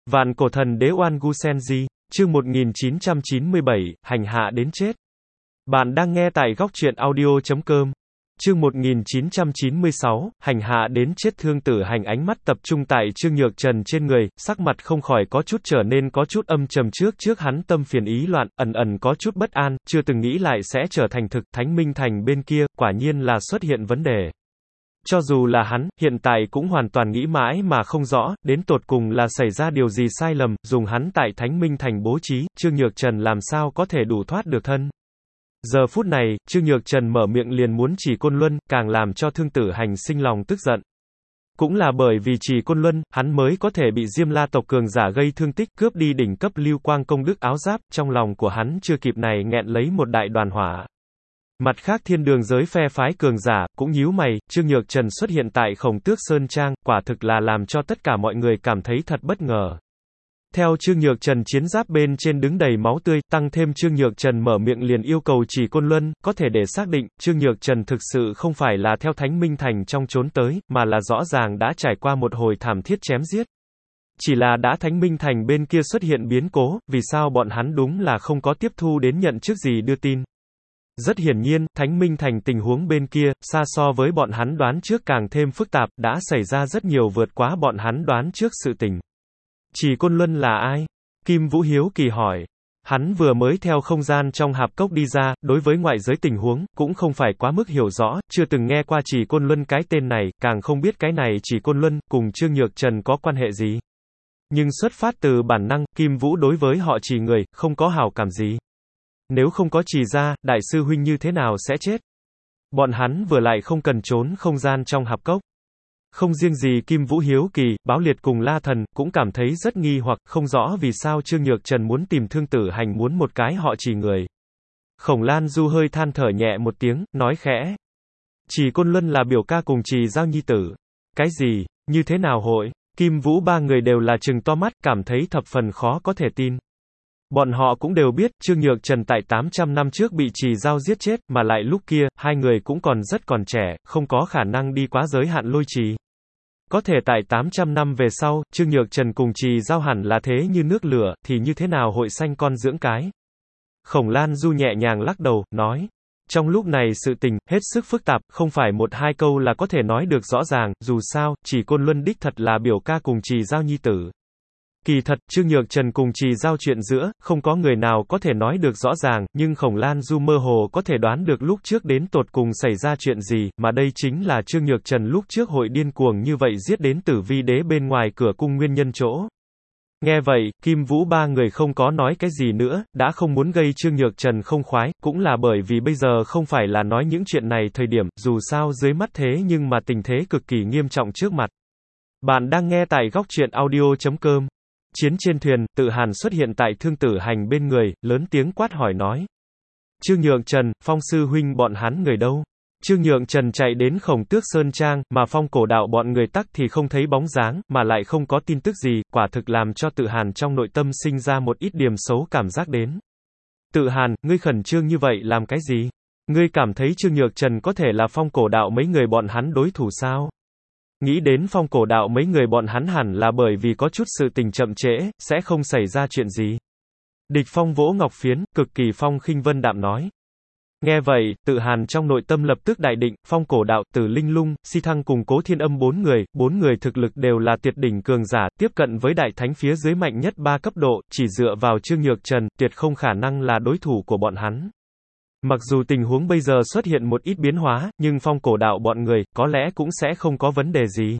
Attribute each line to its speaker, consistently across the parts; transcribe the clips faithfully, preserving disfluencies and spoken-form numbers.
Speaker 1: Vạn cổ thần đế Oan Gu Senji, chương một nghìn chín trăm chín mươi bảy, hành hạ đến chết. Bạn đang nghe tại góc truyện audio chấm com. Chương một nghìn chín trăm chín mươi sáu, hành hạ đến chết. Thương Tử Hành ánh mắt tập trung tại Trương Nhược Trần trên người, sắc mặt không khỏi có chút trở nên có chút âm trầm. Trước trước hắn tâm phiền ý loạn, ẩn ẩn có chút bất an, chưa từng nghĩ lại sẽ trở thành thực. Thánh Minh Thành bên kia, quả nhiên là xuất hiện vấn đề. Cho dù là hắn, hiện tại cũng hoàn toàn nghĩ mãi mà không rõ, đến tột cùng là xảy ra điều gì sai lầm, dùng hắn tại Thánh Minh Thành bố trí, Trương Nhược Trần làm sao có thể đủ thoát được thân. Giờ phút này, Trương Nhược Trần mở miệng liền muốn Chỉ Côn Luân, càng làm cho Thương Tử Hành sinh lòng tức giận. Cũng là bởi vì Chỉ Côn Luân, hắn mới có thể bị Diêm La tộc cường giả gây thương tích, cướp đi đỉnh cấp Lưu Quang công đức áo giáp, trong lòng của hắn chưa kịp này nghẹn lấy một đại đoàn hỏa. Mặt khác thiên đường giới phe phái cường giả, cũng nhíu mày, Trương Nhược Trần xuất hiện tại Khổng Tước Sơn Trang, quả thực là làm cho tất cả mọi người cảm thấy thật bất ngờ. Theo Trương Nhược Trần chiến giáp bên trên đứng đầy máu tươi, tăng thêm Trương Nhược Trần mở miệng liền yêu cầu Chỉ Côn Luân, có thể để xác định, Trương Nhược Trần thực sự không phải là theo Thánh Minh Thành trong trốn tới, mà là rõ ràng đã trải qua một hồi thảm thiết chém giết. Chỉ là đã Thánh Minh Thành bên kia xuất hiện biến cố, vì sao bọn hắn đúng là không có tiếp thu đến nhận trước gì đưa tin. Rất hiển nhiên, Thánh Minh Thành tình huống bên kia, xa so với bọn hắn đoán trước càng thêm phức tạp, đã xảy ra rất nhiều vượt quá bọn hắn đoán trước sự tình. Chỉ Côn Luân là ai? Kim Vũ hiếu kỳ hỏi. Hắn vừa mới theo không gian trong hạp cốc đi ra, đối với ngoại giới tình huống, cũng không phải quá mức hiểu rõ, chưa từng nghe qua Chỉ Côn Luân cái tên này, càng không biết cái này Chỉ Côn Luân, cùng Trương Nhược Trần có quan hệ gì. Nhưng xuất phát từ bản năng, Kim Vũ đối với họ Chỉ người, không có hảo cảm gì. Nếu không có Chỉ ra, đại sư huynh như thế nào sẽ chết? Bọn hắn vừa lại không cần trốn không gian trong hạp cốc. Không riêng gì Kim Vũ hiếu kỳ, Báo Liệt cùng La Thần, cũng cảm thấy rất nghi hoặc, không rõ vì sao Trương Nhược Trần muốn tìm Thương Tử Hành muốn một cái họ Chỉ người. Khổng Lan Du hơi than thở nhẹ một tiếng, nói khẽ. Chỉ Côn Luân là biểu ca cùng Chỉ Giao nhi tử. Cái gì? Như thế nào hội? Kim Vũ ba người đều là trừng to mắt, cảm thấy thập phần khó có thể tin. Bọn họ cũng đều biết, Trương Nhược Trần tại tám trăm năm trước bị Chỉ Giao giết chết, mà lại lúc kia, hai người cũng còn rất còn trẻ, không có khả năng đi quá giới hạn lôi trì. Có thể tại tám trăm năm về sau, Trương Nhược Trần cùng Chỉ Giao hẳn là thế như nước lửa, thì như thế nào hội sanh con dưỡng cái. Khổng Lan Du nhẹ nhàng lắc đầu, nói. Trong lúc này sự tình, hết sức phức tạp, không phải một hai câu là có thể nói được rõ ràng, dù sao, Chỉ Côn Luân đích thật là biểu ca cùng Chỉ Giao nhi tử. Kỳ thật, Trương Nhược Trần cùng Chỉ Giao chuyện giữa, không có người nào có thể nói được rõ ràng, nhưng Khổng Lan Du mơ hồ có thể đoán được lúc trước đến tột cùng xảy ra chuyện gì, mà đây chính là Trương Nhược Trần lúc trước hội điên cuồng như vậy giết đến Tử Vi Đế bên ngoài cửa cung nguyên nhân chỗ. Nghe vậy, Kim Vũ ba người không có nói cái gì nữa, đã không muốn gây Trương Nhược Trần không khoái, cũng là bởi vì bây giờ không phải là nói những chuyện này thời điểm, dù sao dưới mắt thế nhưng mà tình thế cực kỳ nghiêm trọng trước mặt. Bạn đang nghe tại góc truyện audio chấm com. Chiến trên thuyền, Tự Hàn xuất hiện tại Thương Tử Hành bên người, lớn tiếng quát hỏi nói. Trương Nhược Trần, Phong sư huynh bọn hắn người đâu? Trương Nhược Trần chạy đến Khổng Tước Sơn Trang, mà Phong Cổ Đạo bọn người tắc thì không thấy bóng dáng, mà lại không có tin tức gì, quả thực làm cho Tự Hàn trong nội tâm sinh ra một ít điểm xấu cảm giác đến. Tự Hàn, ngươi khẩn trương như vậy làm cái gì? Ngươi cảm thấy Trương Nhược Trần có thể là Phong Cổ Đạo mấy người bọn hắn đối thủ sao? Nghĩ đến Phong Cổ Đạo mấy người bọn hắn hẳn là bởi vì có chút sự tình chậm trễ, sẽ không xảy ra chuyện gì. Địch Phong vỗ ngọc phiến, cực kỳ phong khinh vân đạm nói. Nghe vậy, Tự Hàn trong nội tâm lập tức đại định, Phong Cổ Đạo, Tử Linh Lung, Si Thăng cùng Cố Thiên Âm bốn người, bốn người thực lực đều là tuyệt đỉnh cường giả, tiếp cận với đại thánh phía dưới mạnh nhất ba cấp độ, chỉ dựa vào Trương Nhược Trần, tuyệt không khả năng là đối thủ của bọn hắn. Mặc dù tình huống bây giờ xuất hiện một ít biến hóa, nhưng Phong Cổ Đạo bọn người, có lẽ cũng sẽ không có vấn đề gì.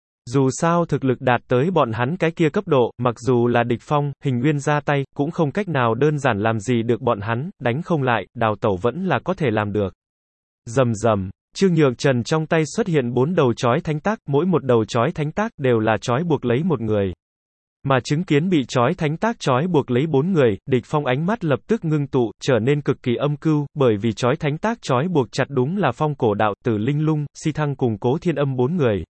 Speaker 1: Dù sao thực lực đạt tới bọn hắn cái kia cấp độ, mặc dù là địch phong, hình nguyên ra tay, cũng không cách nào đơn giản làm gì được bọn hắn, đánh không lại, đào tẩu vẫn là có thể làm được. Rầm rầm, Trương Nhược Trần trong tay xuất hiện bốn đầu chói thánh tác, mỗi một đầu chói thánh tác đều là chói buộc lấy một người. Mà chứng kiến bị chói thánh tác chói buộc lấy bốn người, địch phong ánh mắt lập tức ngưng tụ, trở nên cực kỳ âm cưu, bởi vì chói thánh tác chói buộc chặt đúng là Phong Cổ Đạo, Tử Linh Lung, Si Thăng cùng Cố Thiên Âm bốn người.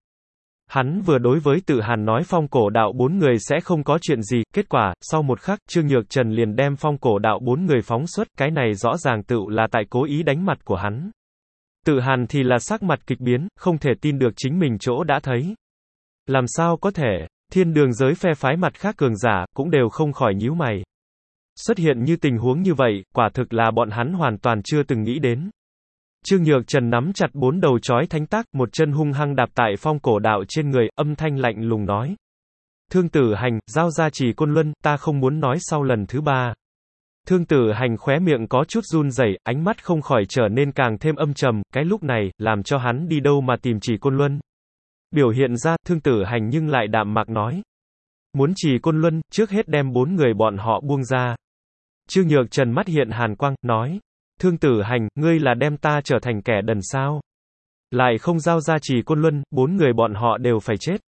Speaker 1: Hắn vừa đối với Tự Hàn nói Phong Cổ Đạo bốn người sẽ không có chuyện gì, kết quả, sau một khắc, Trương Nhược Trần liền đem Phong Cổ Đạo bốn người phóng xuất, cái này rõ ràng tự là tại cố ý đánh mặt của hắn. Tự Hàn thì là sắc mặt kịch biến, không thể tin được chính mình chỗ đã thấy. Làm sao có thể? Thiên đường giới phe phái mặt khác cường giả, cũng đều không khỏi nhíu mày. Xuất hiện như tình huống như vậy, quả thực là bọn hắn hoàn toàn chưa từng nghĩ đến. Trương Nhược Trần nắm chặt bốn đầu chói thánh tác, một chân hung hăng đạp tại phong cổ đạo trên người, âm thanh lạnh lùng nói. Thương Tử Hành, giao ra Trì Côn Luân, ta không muốn nói sau lần thứ ba. Thương Tử Hành khóe miệng có chút run rẩy, ánh mắt không khỏi trở nên càng thêm âm trầm, cái lúc này, làm cho hắn đi đâu mà tìm Trì Côn Luân. Biểu hiện ra, Thương Tử Hành nhưng lại đạm mạc nói. Muốn Trì Côn Luân, trước hết đem bốn người bọn họ buông ra. Trương Nhược Trần mắt hiện hàn quang, nói. Thương Tử Hành, ngươi là đem ta trở thành kẻ đần sao? Lại không giao ra Trì Côn Luân, bốn người bọn họ đều phải chết.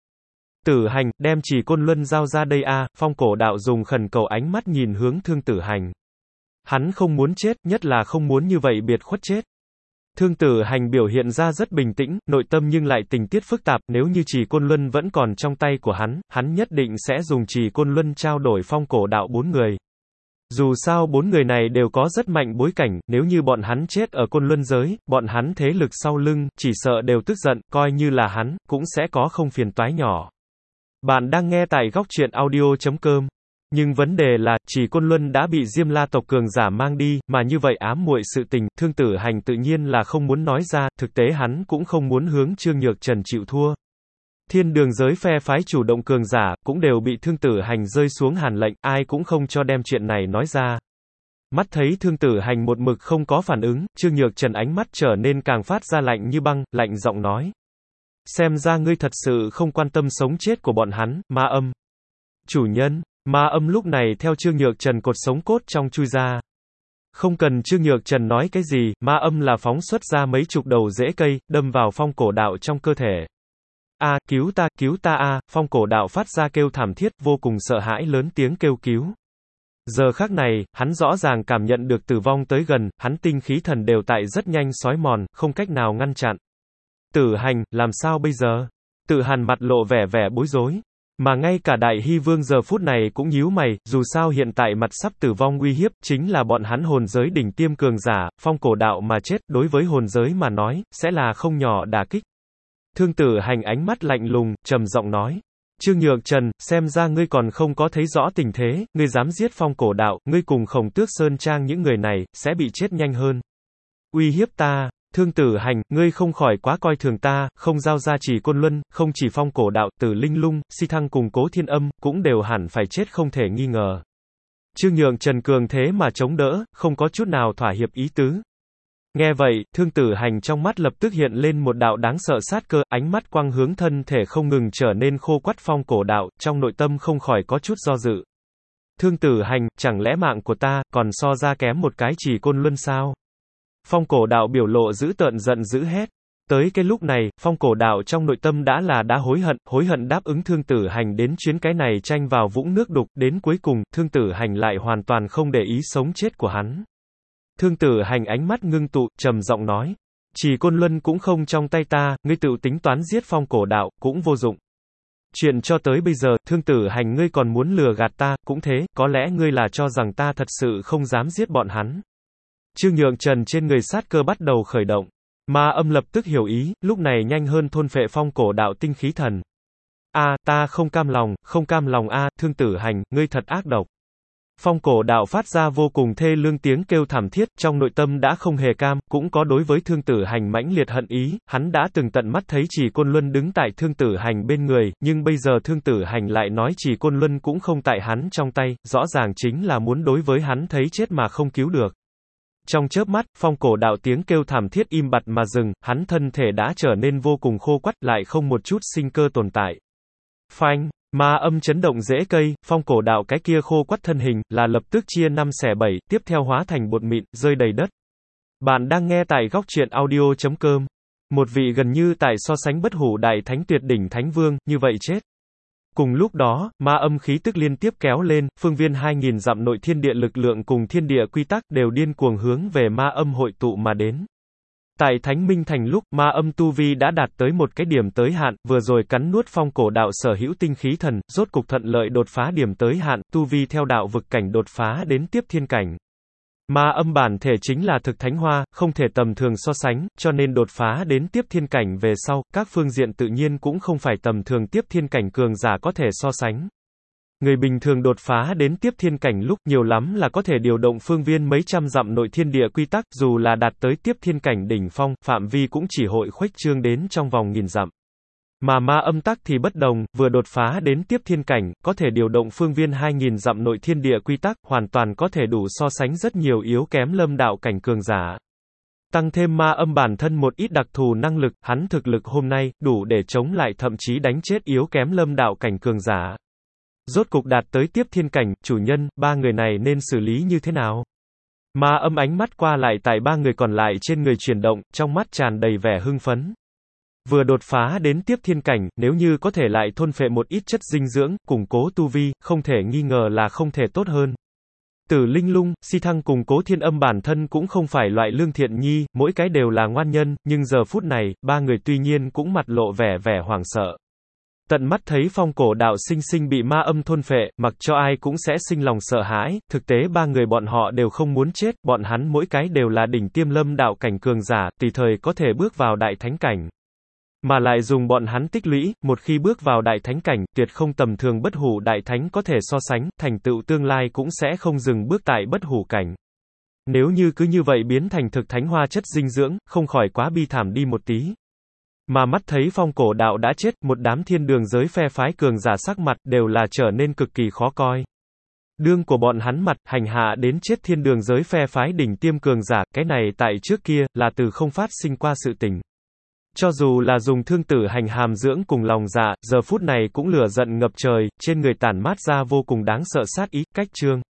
Speaker 1: Tử Hành, đem Trì Côn Luân giao ra đây a, à, phong cổ đạo dùng khẩn cầu ánh mắt nhìn hướng Thương Tử Hành. Hắn không muốn chết, nhất là không muốn như vậy biệt khuất chết. Thương Tử Hành biểu hiện ra rất bình tĩnh, nội tâm nhưng lại tình tiết phức tạp, nếu như Trì Côn Luân vẫn còn trong tay của hắn, hắn nhất định sẽ dùng Trì Côn Luân trao đổi phong cổ đạo bốn người. Dù sao bốn người này đều có rất mạnh bối cảnh, nếu như bọn hắn chết ở Côn Luân giới, bọn hắn thế lực sau lưng, chỉ sợ đều tức giận, coi như là hắn, cũng sẽ có không phiền toái nhỏ. Bạn đang nghe tại góc truyện audio chấm com. Nhưng vấn đề là, Trì Côn Luân đã bị Diêm La tộc cường giả mang đi, mà như vậy ám muội sự tình, Thương Tử Hành tự nhiên là không muốn nói ra, thực tế hắn cũng không muốn hướng Trương Nhược Trần chịu thua. Thiên đường giới phe phái chủ động cường giả, cũng đều bị Thương Tử Hành rơi xuống hàn lệnh, ai cũng không cho đem chuyện này nói ra. Mắt thấy Thương Tử Hành một mực không có phản ứng, Trương Nhược Trần ánh mắt trở nên càng phát ra lạnh như băng, lạnh giọng nói. Xem ra ngươi thật sự không quan tâm sống chết của bọn hắn, Ma Âm. Chủ nhân, Ma Âm lúc này theo Trương Nhược Trần cột sống cốt trong chui ra. Không cần Trương Nhược Trần nói cái gì, Ma Âm là phóng xuất ra mấy chục đầu rễ cây, đâm vào phong cổ đạo trong cơ thể. A, à, cứu ta, cứu ta a, à, phong cổ đạo phát ra kêu thảm thiết, vô cùng sợ hãi lớn tiếng kêu cứu. Giờ khắc này, hắn rõ ràng cảm nhận được tử vong tới gần, hắn tinh khí thần đều tại rất nhanh xói mòn, không cách nào ngăn chặn. Tử Hành, làm sao bây giờ? Tử Hàn mặt lộ vẻ vẻ bối rối. Mà ngay cả Đại Hy Vương giờ phút này cũng nhíu mày, dù sao hiện tại mặt sắp tử vong uy hiếp, chính là bọn hắn hồn giới đỉnh tiêm cường giả, phong cổ đạo mà chết, đối với hồn giới mà nói, sẽ là không nhỏ đả kích. Thương Tử Hành ánh mắt lạnh lùng, trầm giọng nói. Trương Nhược Trần, xem ra ngươi còn không có thấy rõ tình thế, ngươi dám giết phong cổ đạo, ngươi cùng Khổng Tước Sơn Trang những người này, sẽ bị chết nhanh hơn. Uy hiếp ta, Thương Tử Hành, ngươi không khỏi quá coi thường ta, không giao ra Trì Côn Luân, không chỉ phong cổ đạo, Tử Linh Lung, Si Thăng cùng Cố Thiên Âm, cũng đều hẳn phải chết không thể nghi ngờ. Trương Nhược Trần cường thế mà chống đỡ, không có chút nào thỏa hiệp ý tứ. Nghe vậy, Thương Tử Hành trong mắt lập tức hiện lên một đạo đáng sợ sát cơ, ánh mắt quang hướng thân thể không ngừng trở nên khô quắt phong cổ đạo, trong nội tâm không khỏi có chút do dự. Thương Tử Hành, chẳng lẽ mạng của ta, còn so ra kém một cái Trì Côn Luân sao? Phong cổ đạo biểu lộ dữ tợn giận dữ hét. Tới cái lúc này, phong cổ đạo trong nội tâm đã là đã hối hận, hối hận đáp ứng Thương Tử Hành đến chuyến cái này tranh vào vũng nước đục, đến cuối cùng, Thương Tử Hành lại hoàn toàn không để ý sống chết của hắn. Thương Tử Hành ánh mắt ngưng tụ, trầm giọng nói. Trì Côn Luân cũng không trong tay ta, ngươi tự tính toán giết phong cổ đạo, cũng vô dụng. Chuyện cho tới bây giờ, Thương Tử Hành ngươi còn muốn lừa gạt ta, cũng thế, có lẽ ngươi là cho rằng ta thật sự không dám giết bọn hắn. Trương Nhược Trần trên người sát cơ bắt đầu khởi động. Ma Âm lập tức hiểu ý, lúc này nhanh hơn thôn phệ phong cổ đạo tinh khí thần. A, à, ta không cam lòng, không cam lòng a, à, Thương Tử Hành, ngươi thật ác độc. Phong cổ đạo phát ra vô cùng thê lương tiếng kêu thảm thiết, trong nội tâm đã không hề cam, cũng có đối với Thương Tử Hành mãnh liệt hận ý, hắn đã từng tận mắt thấy Trì Côn Luân đứng tại Thương Tử Hành bên người, nhưng bây giờ Thương Tử Hành lại nói Trì Côn Luân cũng không tại hắn trong tay, rõ ràng chính là muốn đối với hắn thấy chết mà không cứu được. Trong chớp mắt, phong cổ đạo tiếng kêu thảm thiết im bặt mà dừng, hắn thân thể đã trở nên vô cùng khô quắt, lại không một chút sinh cơ tồn tại. Phanh! Ma Âm chấn động rễ cây, phong cổ đạo cái kia khô quắt thân hình, là lập tức chia năm xẻ bảy, tiếp theo hóa thành bột mịn, rơi đầy đất. Bạn đang nghe tại góc truyện audio chấm com. Một vị gần như tại so sánh bất hủ đại thánh tuyệt đỉnh thánh vương, như vậy chết. Cùng lúc đó, Ma Âm khí tức liên tiếp kéo lên, phương viên hai nghìn dặm nội thiên địa lực lượng cùng thiên địa quy tắc đều điên cuồng hướng về Ma Âm hội tụ mà đến. Tại Thánh Minh Thành lúc, Ma Âm tu vi đã đạt tới một cái điểm tới hạn, vừa rồi cắn nuốt phong cổ đạo sở hữu tinh khí thần, rốt cục thuận lợi đột phá điểm tới hạn, tu vi theo đạo vực cảnh đột phá đến tiếp thiên cảnh. Ma âm bản thể chính là thực thánh hoa, không thể tầm thường so sánh, cho nên đột phá đến tiếp thiên cảnh về sau, các phương diện tự nhiên cũng không phải tầm thường tiếp thiên cảnh cường giả có thể so sánh. Người bình thường đột phá đến tiếp thiên cảnh lúc nhiều lắm là có thể điều động phương viên mấy trăm dặm nội thiên địa quy tắc, dù là đạt tới tiếp thiên cảnh đỉnh phong, phạm vi cũng chỉ hội khuếch trương đến trong vòng nghìn dặm. Mà ma âm tắc thì bất đồng, vừa đột phá đến tiếp thiên cảnh, có thể điều động phương viên hai nghìn dặm nội thiên địa quy tắc, hoàn toàn có thể đủ so sánh rất nhiều yếu kém lâm đạo cảnh cường giả. Tăng thêm ma âm bản thân một ít đặc thù năng lực, hắn thực lực hôm nay, đủ để chống lại thậm chí đánh chết yếu kém lâm đạo cảnh cường giả. Rốt cục đạt tới tiếp thiên cảnh, chủ nhân, ba người này nên xử lý như thế nào? Ma âm ánh mắt qua lại tại ba người còn lại trên người chuyển động, trong mắt tràn đầy vẻ hưng phấn. Vừa đột phá đến tiếp thiên cảnh, nếu như có thể lại thôn phệ một ít chất dinh dưỡng, củng cố tu vi, không thể nghi ngờ là không thể tốt hơn. Tử Linh Lung, Si Thăng cùng Cố Thiên Âm bản thân cũng không phải loại lương thiện nhi, mỗi cái đều là ngoan nhân, nhưng giờ phút này, ba người tuy nhiên cũng mặt lộ vẻ vẻ hoảng sợ. Tận mắt thấy phong cổ đạo sinh sinh bị ma âm thôn phệ, mặc cho ai cũng sẽ sinh lòng sợ hãi, thực tế ba người bọn họ đều không muốn chết, bọn hắn mỗi cái đều là đỉnh tiêm lâm đạo cảnh cường giả, tùy thời có thể bước vào đại thánh cảnh. Mà lại dùng bọn hắn tích lũy, một khi bước vào đại thánh cảnh, tuyệt không tầm thường bất hủ đại thánh có thể so sánh, thành tựu tương lai cũng sẽ không dừng bước tại bất hủ cảnh. Nếu như cứ như vậy biến thành thực thánh hoa chất dinh dưỡng, không khỏi quá bi thảm đi một tí. Mà mắt thấy phong cổ đạo đã chết, một đám thiên đường giới phe phái cường giả sắc mặt, đều là trở nên cực kỳ khó coi. Đương của bọn hắn mặt, hành hạ đến chết thiên đường giới phe phái đỉnh tiêm cường giả, cái này tại trước kia, là từ không phát sinh qua sự tình. Cho dù là dùng thương tử hành hàm dưỡng cùng lòng dạ, giờ phút này cũng lửa giận ngập trời, trên người tản mát ra vô cùng đáng sợ sát ý, cách trương.